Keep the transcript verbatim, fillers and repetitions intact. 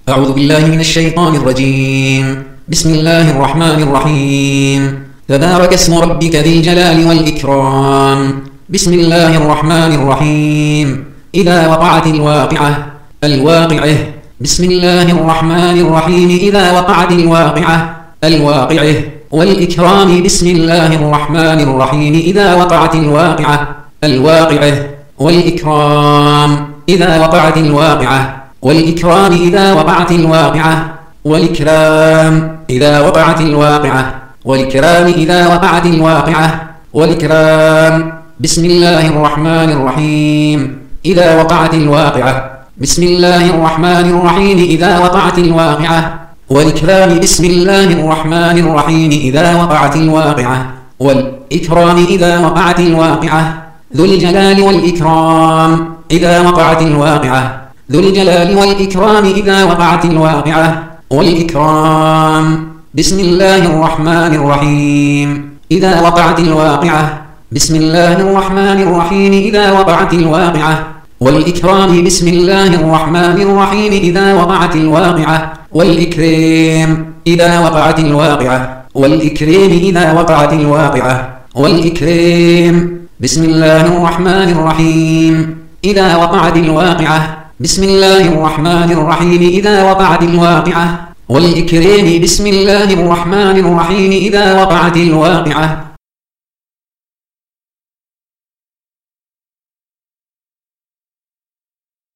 أعوذ بالله من الشيطان الرجيم. بسم الله الرحمن الرحيم. تبارك اسم ربك ذي الجلال والإكرام. بسم الله الرحمن الرحيم. إذا وقعت الواقعة. الواقعة. بسم الله الرحمن الرحيم. إذا وقعت الواقعة. الواقعة. والإكرام. بسم الله الرحمن الرحيم. إذا وقعت الواقعة. الواقعة. والإكرام. إذا وقعت الواقعة. والإكرام. إذا وقعت الواقعة. والإكرام. إذا وقعت الواقعة. والإكرام. إذا وقعت الواقعة. والإكرام. بسم الله الرحمن الرحيم. إذا وقعت الواقعة. بسم الله الرحمن الرحيم. إذا وقعت الواقعة. والإكرام. بسم الله الرحمن الرحيم. إذا وقعت الواقعة. والإكرام. إذا وقعت الواقعة. ذو الجلال والإكرام. إذا وقعت الواقعة. ذو الجلال والإكرام. إذا وقعت الواقعة. والإكرام. بسم الله الرحمن الرحيم. إذا وقعت الواقعة. بسم الله الرحمن الرحيم. إذا وقعت الواقعة. والإكرام. بسم الله الرحمن الرحيم. إذا وقعت الواقعة. والإكرام. إذا وقعت الواقعة. والإكرام. إذا وقعت الواقعة. والإكرام. بسم الله الرحمن الرحيم. إذا وقعت الواقعة. بسم الله الرحمن الرحيم. إذا وقعت الواقعة. والإكرام. بسم الله الرحمن الرحيم. إذا وقعت الواقعة.